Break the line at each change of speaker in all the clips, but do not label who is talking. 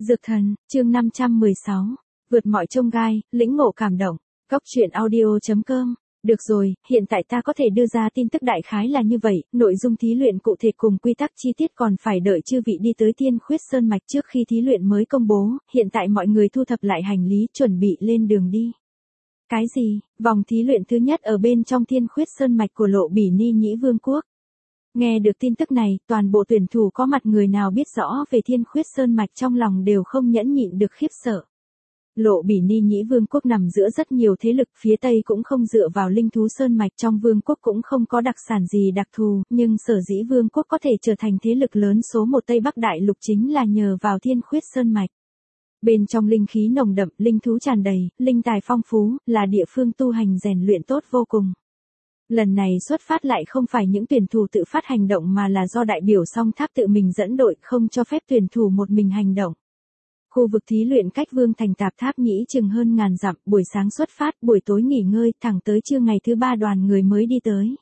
Dược thần, chương 516. Vượt mọi chông gai, lĩnh ngộ cảm động. Góc truyện audio.com. Được rồi, hiện tại ta có thể đưa ra tin tức đại khái là như vậy, nội dung thí luyện cụ thể cùng quy tắc chi tiết còn phải đợi chư vị đi tới Thiên Khuyết Sơn Mạch trước khi thí luyện mới công bố, hiện tại mọi người thu thập lại hành lý chuẩn bị lên đường đi. Cái gì? Vòng thí luyện thứ nhất ở bên trong Thiên Khuyết Sơn Mạch của Lộ Bỉ Ni Nhĩ Vương quốc. Nghe được tin tức này, toàn bộ tuyển thủ có mặt người nào biết rõ về Thiên Khuyết Sơn Mạch trong lòng đều không nhẫn nhịn được khiếp sợ. Lộ Bỉ Ni Nhĩ Vương quốc nằm giữa rất nhiều thế lực, phía Tây cũng không dựa vào linh thú sơn mạch, trong vương quốc cũng không có đặc sản gì đặc thù, nhưng sở dĩ vương quốc có thể trở thành thế lực lớn số một Tây Bắc Đại Lục chính là nhờ vào Thiên Khuyết Sơn Mạch. Bên trong linh khí nồng đậm, linh thú tràn đầy, linh tài phong phú, là địa phương tu hành rèn luyện tốt vô cùng. Lần này xuất phát lại không phải những tuyển thủ tự phát hành động mà là do đại biểu Song Tháp tự mình dẫn đội, không cho phép tuyển thủ một mình hành động. Khu vực thí luyện cách Vương Thành Tạp Tháp Nhĩ chừng hơn ngàn dặm, buổi sáng xuất phát, buổi tối nghỉ ngơi, thẳng tới trưa ngày thứ ba đoàn người mới đi tới.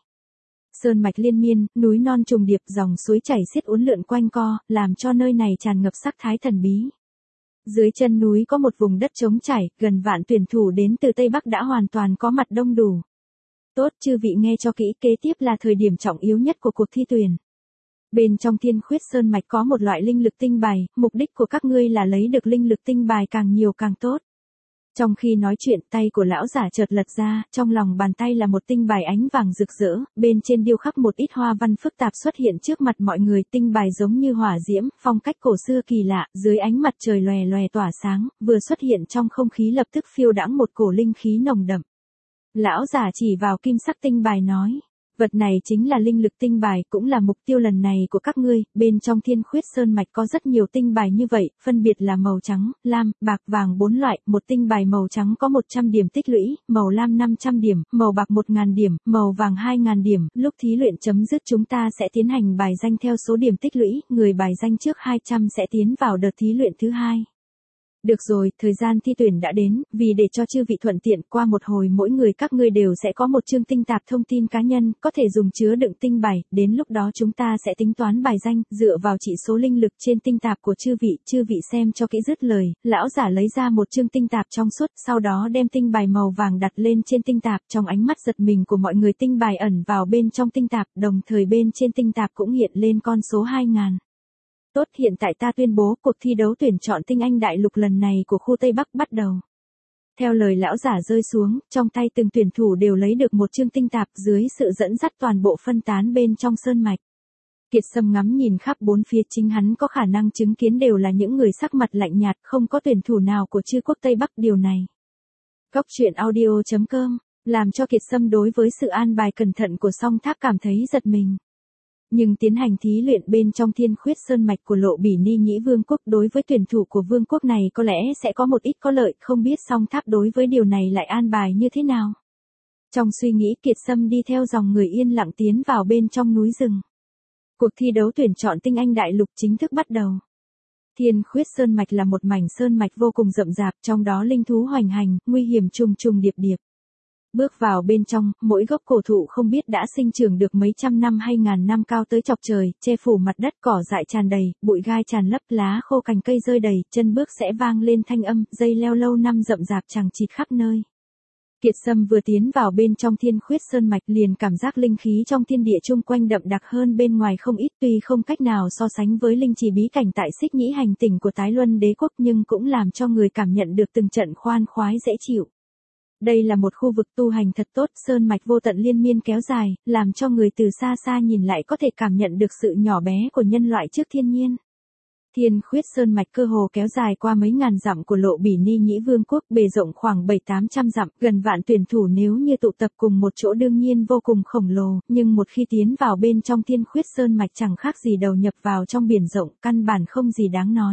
Sơn mạch liên miên, núi non trùng điệp, dòng suối chảy xiết uốn lượn quanh co, làm cho nơi này tràn ngập sắc thái thần bí. Dưới chân núi có một vùng đất trống trải, gần vạn tuyển thủ đến từ Tây Bắc đã hoàn toàn có mặt đông đủ. Tốt, chư vị nghe cho kỹ, kế tiếp là thời điểm trọng yếu nhất của cuộc thi tuyển. Bên trong Thiên Khuyết Sơn Mạch có một loại linh lực tinh bài, mục đích của các ngươi là lấy được linh lực tinh bài càng nhiều càng tốt. Trong khi nói chuyện, tay của lão giả chợt lật ra, trong lòng bàn tay là một tinh bài ánh vàng rực rỡ, bên trên điêu khắc một ít hoa văn phức tạp xuất hiện trước mặt mọi người, tinh bài giống như hỏa diễm, phong cách cổ xưa kỳ lạ, dưới ánh mặt trời lòe lòe tỏa sáng, vừa xuất hiện trong không khí lập tức phiêu đãng một cổ linh khí nồng đậm. Lão giả chỉ vào kim sắc tinh bài nói, vật này chính là linh lực tinh bài, cũng là mục tiêu lần này của các ngươi. Bên trong Thiên Khuyết Sơn Mạch có rất nhiều tinh bài như vậy, phân biệt là màu trắng, lam, bạc, vàng 4 loại, một tinh bài màu trắng có 100 điểm tích lũy, màu lam 500 điểm, màu bạc 1000 điểm, màu vàng 2000 điểm. Lúc thí luyện chấm dứt chúng ta sẽ tiến hành bài danh theo số điểm tích lũy, người bài danh trước 200 sẽ tiến vào đợt thí luyện thứ hai. Được rồi, thời gian thi tuyển đã đến, vì để cho chư vị thuận tiện, qua một hồi mỗi người các ngươi đều sẽ có một chương tinh tạp thông tin cá nhân, có thể dùng chứa đựng tinh bài, đến lúc đó chúng ta sẽ tính toán bài danh, dựa vào chỉ số linh lực trên tinh tạp của chư vị xem cho kỹ. Dứt lời, lão giả lấy ra một chương tinh tạp trong suốt, sau đó đem tinh bài màu vàng đặt lên trên tinh tạp, trong ánh mắt giật mình của mọi người tinh bài ẩn vào bên trong tinh tạp, đồng thời bên trên tinh tạp cũng hiện lên con số 2000. Tốt, hiện tại ta tuyên bố cuộc thi đấu tuyển chọn tinh anh đại lục lần này của khu Tây Bắc bắt đầu. Theo lời lão giả rơi xuống, trong tay từng tuyển thủ đều lấy được một chương tinh tạp, dưới sự dẫn dắt toàn bộ phân tán bên trong sơn mạch. Kiệt Sâm ngắm nhìn khắp bốn phía, chính hắn có khả năng chứng kiến đều là những người sắc mặt lạnh nhạt, không có tuyển thủ nào của chư quốc Tây Bắc. Điều này, Góc truyện audio.com, làm cho Kiệt Sâm đối với sự an bài cẩn thận của Song Tháp cảm thấy giật mình. Nhưng tiến hành thí luyện bên trong Thiên Khuyết Sơn Mạch của Lộ Bỉ Ni Nhĩ Vương quốc đối với tuyển thủ của vương quốc này có lẽ sẽ có một ít có lợi, không biết Song Tháp đối với điều này lại an bài như thế nào. Trong suy nghĩ, Kiệt Sâm đi theo dòng người yên lặng tiến vào bên trong núi rừng. Cuộc thi đấu tuyển chọn tinh anh đại lục chính thức bắt đầu. Thiên Khuyết Sơn Mạch là một mảnh sơn mạch vô cùng rậm rạp, trong đó linh thú hoành hành, nguy hiểm trùng trùng điệp điệp. Bước vào bên trong, mỗi gốc cổ thụ không biết đã sinh trưởng được mấy trăm năm hay ngàn năm, cao tới chọc trời, che phủ mặt đất, cỏ dại tràn đầy, bụi gai tràn lấp, lá khô cành cây rơi đầy, chân bước sẽ vang lên thanh âm, dây leo lâu năm rậm rạp chằng chịt khắp nơi. Kiệt Sâm vừa tiến vào bên trong Thiên Khuyết Sơn Mạch liền cảm giác linh khí trong thiên địa chung quanh đậm đặc hơn bên ngoài không ít, tuy không cách nào so sánh với linh trì bí cảnh tại Xích Nhĩ hành tinh của Tái Luân Đế quốc, nhưng cũng làm cho người cảm nhận được từng trận khoan khoái dễ chịu. Đây là một khu vực tu hành thật tốt, sơn mạch vô tận liên miên kéo dài, làm cho người từ xa xa nhìn lại có thể cảm nhận được sự nhỏ bé của nhân loại trước thiên nhiên. Thiên Khuyết Sơn Mạch cơ hồ kéo dài qua mấy ngàn dặm của Lộ Bỉ Ni Nhĩ Vương quốc, bề rộng khoảng 700-800 dặm, gần vạn tuyển thủ nếu như tụ tập cùng một chỗ đương nhiên vô cùng khổng lồ, nhưng một khi tiến vào bên trong Thiên Khuyết Sơn Mạch chẳng khác gì đầu nhập vào trong biển rộng, căn bản không gì đáng nói.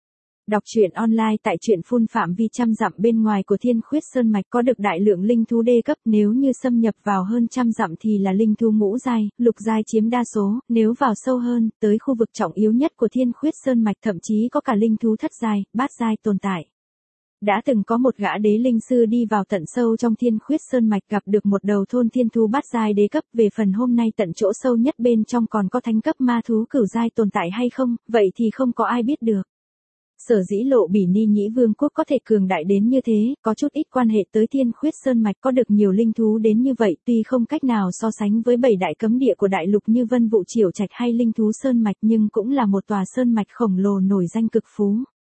Đọc truyện online tại truyện phun phạm vi trăm dặm bên ngoài của Thiên Khuyết Sơn Mạch có được đại lượng linh thú đê cấp, nếu như xâm nhập vào hơn trăm dặm thì là linh thú ngũ giai, lục giai chiếm đa số, nếu vào sâu hơn, tới khu vực trọng yếu nhất của Thiên Khuyết Sơn Mạch thậm chí có cả linh thú thất giai, bát giai tồn tại. Đã từng có một gã đế linh sư đi vào tận sâu trong Thiên Khuyết Sơn Mạch gặp được một đầu thôn thiên thú bát giai đế cấp, về phần hôm nay tận chỗ sâu nhất bên trong còn có thánh cấp ma thú cửu giai tồn tại hay không, vậy thì không có ai biết được. Sở dĩ Lộ Bỉ Ni Nhĩ Vương quốc có thể cường đại đến như thế, có chút ít quan hệ tới Thiên Khuyết Sơn Mạch có được nhiều linh thú đến như vậy, tuy không cách nào so sánh với 7 đại cấm địa của đại lục như Vân Vụ Triểu Trạch hay linh thú Sơn Mạch nhưng cũng là một tòa sơn mạch khổng lồ nổi danh cực phú.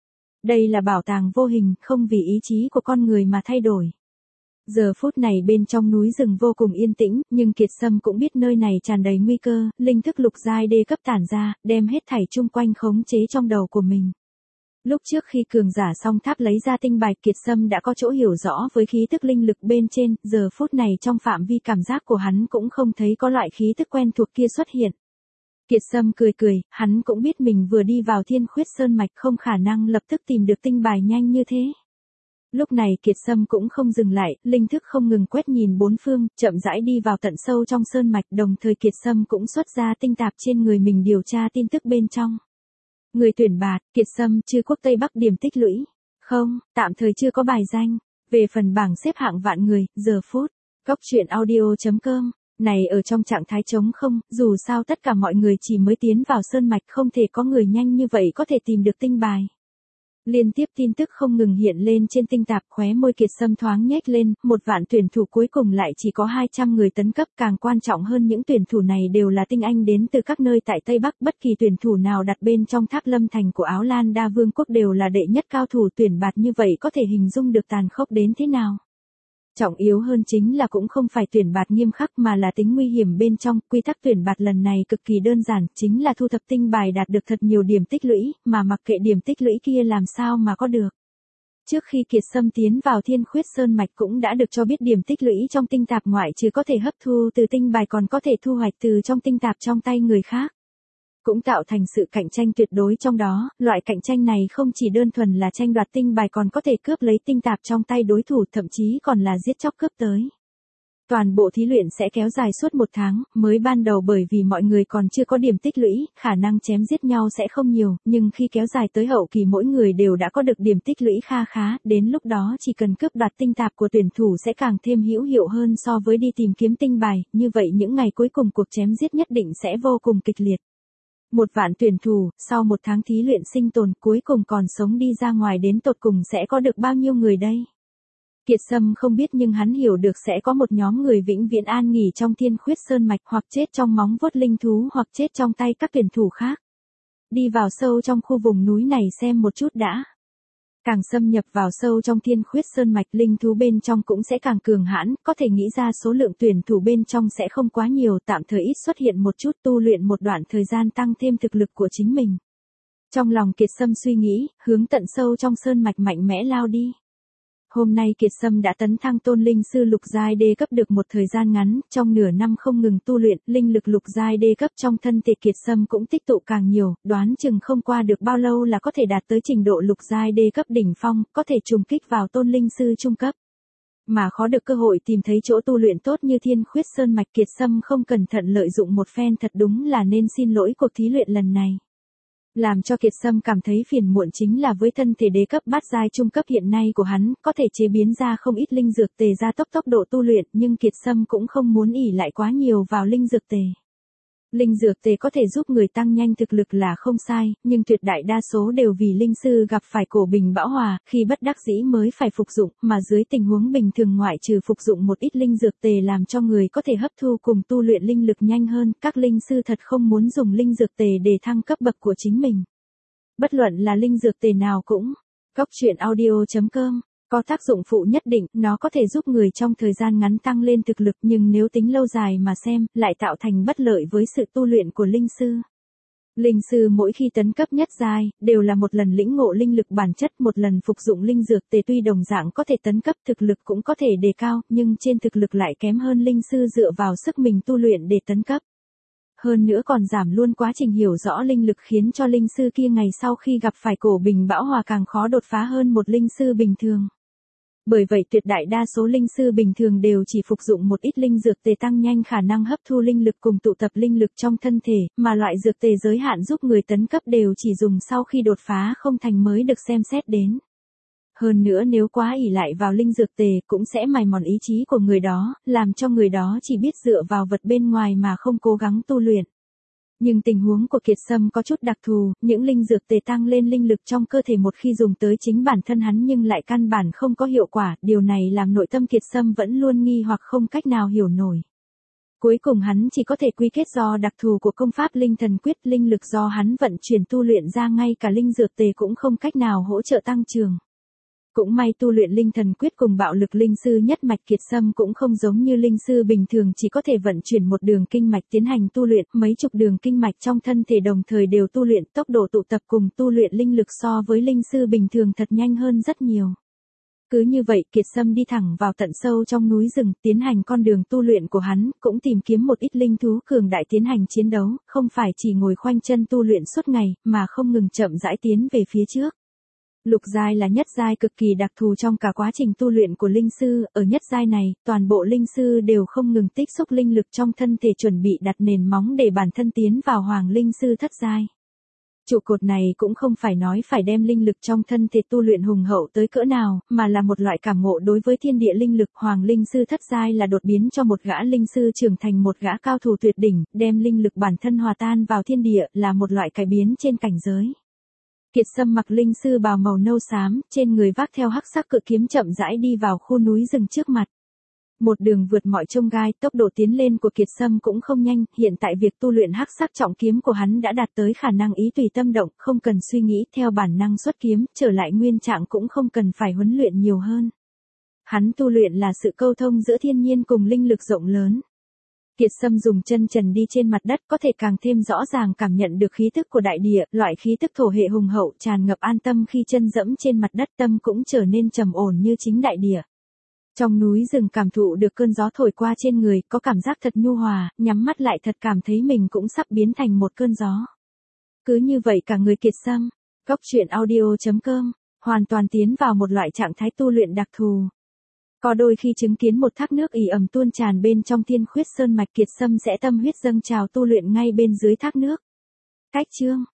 Đây là bảo tàng vô hình, không vì ý chí của con người mà thay đổi. Giờ phút này bên trong núi rừng vô cùng yên tĩnh, nhưng Kiệt Sâm cũng biết nơi này tràn đầy nguy cơ, linh thức lục giai đê cấp tản ra, đem hết thảy chung quanh khống chế trong đầu của mình. Lúc trước khi cường giả song tháp lấy ra tinh bài, Kiệt Sâm đã có chỗ hiểu rõ với khí tức linh lực bên trên, giờ phút này trong phạm vi cảm giác của hắn cũng không thấy có loại khí tức quen thuộc kia xuất hiện. Kiệt Sâm cười cười, hắn cũng biết mình vừa đi vào Thiên Khuyết Sơn Mạch không khả năng lập tức tìm được tinh bài nhanh như thế. Lúc này Kiệt Sâm cũng không dừng lại, linh thức không ngừng quét nhìn bốn phương, chậm rãi đi vào tận sâu trong sơn mạch, đồng thời Kiệt Sâm cũng xuất ra tinh tạp trên người mình điều tra tin tức bên trong. Người tuyển bạt, Kiệt Sâm, Trư Quốc Tây Bắc điểm tích lũy. Không, tạm thời chưa có bài danh. Về phần bảng xếp hạng vạn người, giờ phút. Goctruyện.audio.com. Này ở trong trạng thái trống không, dù sao tất cả mọi người chỉ mới tiến vào sơn mạch không thể có người nhanh như vậy có thể tìm được tinh bài. Liên tiếp tin tức không ngừng hiện lên trên tinh tạp, khóe môi Kiệt Sâm thoáng nhếch lên, 1.000 tuyển thủ cuối cùng lại chỉ có 200 người tấn cấp, càng quan trọng hơn những tuyển thủ này đều là tinh anh đến từ các nơi tại Tây Bắc, bất kỳ tuyển thủ nào đặt bên trong Tháp Lâm Thành của Áo Lan Đa Vương quốc đều là đệ nhất cao thủ, tuyển bạt như vậy có thể hình dung được tàn khốc đến thế nào. Trọng yếu hơn chính là cũng không phải tuyển bạt nghiêm khắc mà là tính nguy hiểm bên trong, quy tắc tuyển bạt lần này cực kỳ đơn giản, chính là thu thập tinh bài đạt được thật nhiều điểm tích lũy, mà mặc kệ điểm tích lũy kia làm sao mà có được. Trước khi Kiệt Sâm tiến vào Thiên Khuyết Sơn Mạch cũng đã được cho biết điểm tích lũy trong tinh tạp ngoại trừ có thể hấp thu từ tinh bài còn có thể thu hoạch từ trong tinh tạp trong tay người khác. Cũng tạo thành sự cạnh tranh tuyệt đối trong đó, loại cạnh tranh này không chỉ đơn thuần là tranh đoạt tinh bài còn có thể cướp lấy tinh tạp trong tay đối thủ, thậm chí còn là giết chóc cướp tới. Toàn bộ thí luyện sẽ kéo dài suốt 1 tháng, mới ban đầu bởi vì mọi người còn chưa có điểm tích lũy, khả năng chém giết nhau sẽ không nhiều, nhưng khi kéo dài tới hậu kỳ mỗi người đều đã có được điểm tích lũy kha khá, đến lúc đó chỉ cần cướp đoạt tinh tạp của tuyển thủ sẽ càng thêm hữu hiệu hơn so với đi tìm kiếm tinh bài, như vậy những ngày cuối cùng cuộc chém giết nhất định sẽ vô cùng kịch liệt. 1.000 tuyển thủ, sau 1 tháng thí luyện sinh tồn cuối cùng còn sống đi ra ngoài đến tột cùng sẽ có được bao nhiêu người đây? Kiệt Sâm không biết nhưng hắn hiểu được sẽ có một nhóm người vĩnh viễn an nghỉ trong Thiên Khuyết Sơn Mạch hoặc chết trong móng vuốt linh thú hoặc chết trong tay các tuyển thủ khác. Đi vào sâu trong khu vùng núi này xem một chút đã. Càng xâm nhập vào sâu trong Thiên Khuyết Sơn Mạch, linh thú bên trong cũng sẽ càng cường hãn, có thể nghĩ ra số lượng tuyển thủ bên trong sẽ không quá nhiều, tạm thời ít xuất hiện một chút, tu luyện một đoạn thời gian tăng thêm thực lực của chính mình. Trong lòng Kiệt Sâm suy nghĩ, hướng tận sâu trong sơn mạch mạnh mẽ lao đi. Hôm nay Kiệt Sâm đã tấn thăng tôn linh sư lục giai đê cấp được một thời gian ngắn, trong nửa năm không ngừng tu luyện, linh lực lục giai đê cấp trong thân thể Kiệt Sâm cũng tích tụ càng nhiều, đoán chừng không qua được bao lâu là có thể đạt tới trình độ lục giai đê cấp đỉnh phong, có thể trùng kích vào tôn linh sư trung cấp. Mà khó được cơ hội tìm thấy chỗ tu luyện tốt như Thiên Khuyết Sơn Mạch, Kiệt Sâm không cẩn thận lợi dụng một phen thật đúng là nên xin lỗi cuộc thí luyện lần này. Làm cho Kiệt Sâm cảm thấy phiền muộn chính là với thân thể đế cấp bát giai trung cấp hiện nay của hắn, có thể chế biến ra không ít linh dược tề gia tốc độ tu luyện, nhưng Kiệt Sâm cũng không muốn ỷ lại quá nhiều vào linh dược tề. Linh dược tề có thể giúp người tăng nhanh thực lực là không sai, nhưng tuyệt đại đa số đều vì linh sư gặp phải cổ bình bão hòa, khi bất đắc dĩ mới phải phục dụng, mà dưới tình huống bình thường ngoại trừ phục dụng một ít linh dược tề làm cho người có thể hấp thu cùng tu luyện linh lực nhanh hơn, các linh sư thật không muốn dùng linh dược tề để thăng cấp bậc của chính mình. Bất luận là linh dược tề nào cũng, Goctruyện.audio.com. Có tác dụng phụ nhất định, nó có thể giúp người trong thời gian ngắn tăng lên thực lực nhưng nếu tính lâu dài mà xem, lại tạo thành bất lợi với sự tu luyện của linh sư. Linh sư mỗi khi tấn cấp nhất giai, đều là một lần lĩnh ngộ linh lực bản chất, một lần phục dụng linh dược tề, tuy đồng dạng có thể tấn cấp thực lực cũng có thể đề cao, nhưng trên thực lực lại kém hơn linh sư dựa vào sức mình tu luyện để tấn cấp. Hơn nữa còn giảm luôn quá trình hiểu rõ linh lực, khiến cho linh sư kia ngày sau khi gặp phải cổ bình bão hòa càng khó đột phá hơn một linh sư bình thường. Bởi vậy tuyệt đại đa số linh sư bình thường đều chỉ phục dụng một ít linh dược tề tăng nhanh khả năng hấp thu linh lực cùng tụ tập linh lực trong thân thể, mà loại dược tề giới hạn giúp người tấn cấp đều chỉ dùng sau khi đột phá không thành mới được xem xét đến. Hơn nữa nếu quá ỷ lại vào linh dược tề cũng sẽ mài mòn ý chí của người đó, làm cho người đó chỉ biết dựa vào vật bên ngoài mà không cố gắng tu luyện. Nhưng tình huống của Kiệt Sâm có chút đặc thù, những linh dược tề tăng lên linh lực trong cơ thể một khi dùng tới chính bản thân hắn nhưng lại căn bản không có hiệu quả, điều này làm nội tâm Kiệt Sâm vẫn luôn nghi hoặc không cách nào hiểu nổi. Cuối cùng hắn chỉ có thể quy kết do đặc thù của công pháp linh thần quyết, linh lực do hắn vận chuyển tu luyện ra ngay cả linh dược tề cũng không cách nào hỗ trợ tăng trưởng. Cũng may tu luyện linh thần quyết cùng bạo lực linh sư nhất mạch Kiệt Sâm cũng không giống như linh sư bình thường chỉ có thể vận chuyển một đường kinh mạch tiến hành tu luyện, mấy chục đường kinh mạch trong thân thể đồng thời đều tu luyện, tốc độ tụ tập cùng tu luyện linh lực so với linh sư bình thường thật nhanh hơn rất nhiều. Cứ như vậy Kiệt Sâm đi thẳng vào tận sâu trong núi rừng, tiến hành con đường tu luyện của hắn, cũng tìm kiếm một ít linh thú cường đại tiến hành chiến đấu, không phải chỉ ngồi khoanh chân tu luyện suốt ngày, mà không ngừng chậm rãi tiến về phía trước. Lục giai là nhất giai cực kỳ đặc thù trong cả quá trình tu luyện của linh sư, ở nhất giai này, toàn bộ linh sư đều không ngừng tích xúc linh lực trong thân thể chuẩn bị đặt nền móng để bản thân tiến vào hoàng linh sư thất giai. Trụ cột này cũng không phải nói phải đem linh lực trong thân thể tu luyện hùng hậu tới cỡ nào, mà là một loại cảm ngộ đối với thiên địa linh lực. Hoàng linh sư thất giai là đột biến cho một gã linh sư trưởng thành một gã cao thủ tuyệt đỉnh, đem linh lực bản thân hòa tan vào thiên địa, là một loại cải biến trên cảnh giới. Kiệt Sâm mặc linh sư bào màu nâu xám, trên người vác theo hắc sắc cự kiếm chậm rãi đi vào khu núi rừng trước mặt. Một đường vượt mọi chông gai, tốc độ tiến lên của Kiệt Sâm cũng không nhanh, hiện tại việc tu luyện hắc sắc trọng kiếm của hắn đã đạt tới khả năng ý tùy tâm động, không cần suy nghĩ, theo bản năng xuất kiếm, trở lại nguyên trạng cũng không cần phải huấn luyện nhiều hơn. Hắn tu luyện là sự câu thông giữa thiên nhiên cùng linh lực rộng lớn. Kiệt Sâm dùng chân trần đi trên mặt đất có thể càng thêm rõ ràng cảm nhận được khí tức của đại địa, loại khí tức thổ hệ hùng hậu tràn ngập an tâm khi chân dẫm trên mặt đất, tâm cũng trở nên trầm ổn như chính đại địa. Trong núi rừng cảm thụ được cơn gió thổi qua trên người, có cảm giác thật nhu hòa, nhắm mắt lại thật cảm thấy mình cũng sắp biến thành một cơn gió. Cứ như vậy cả người Kiệt Sâm, Góc Truyện Audio.com, hoàn toàn tiến vào một loại trạng thái tu luyện đặc thù. Có đôi khi chứng kiến một thác nước ì ẩm tuôn tràn bên trong Thiên Khuyết Sơn mạch, Kiệt Sâm sẽ tâm huyết dâng trào tu luyện ngay bên dưới thác nước. Cách chương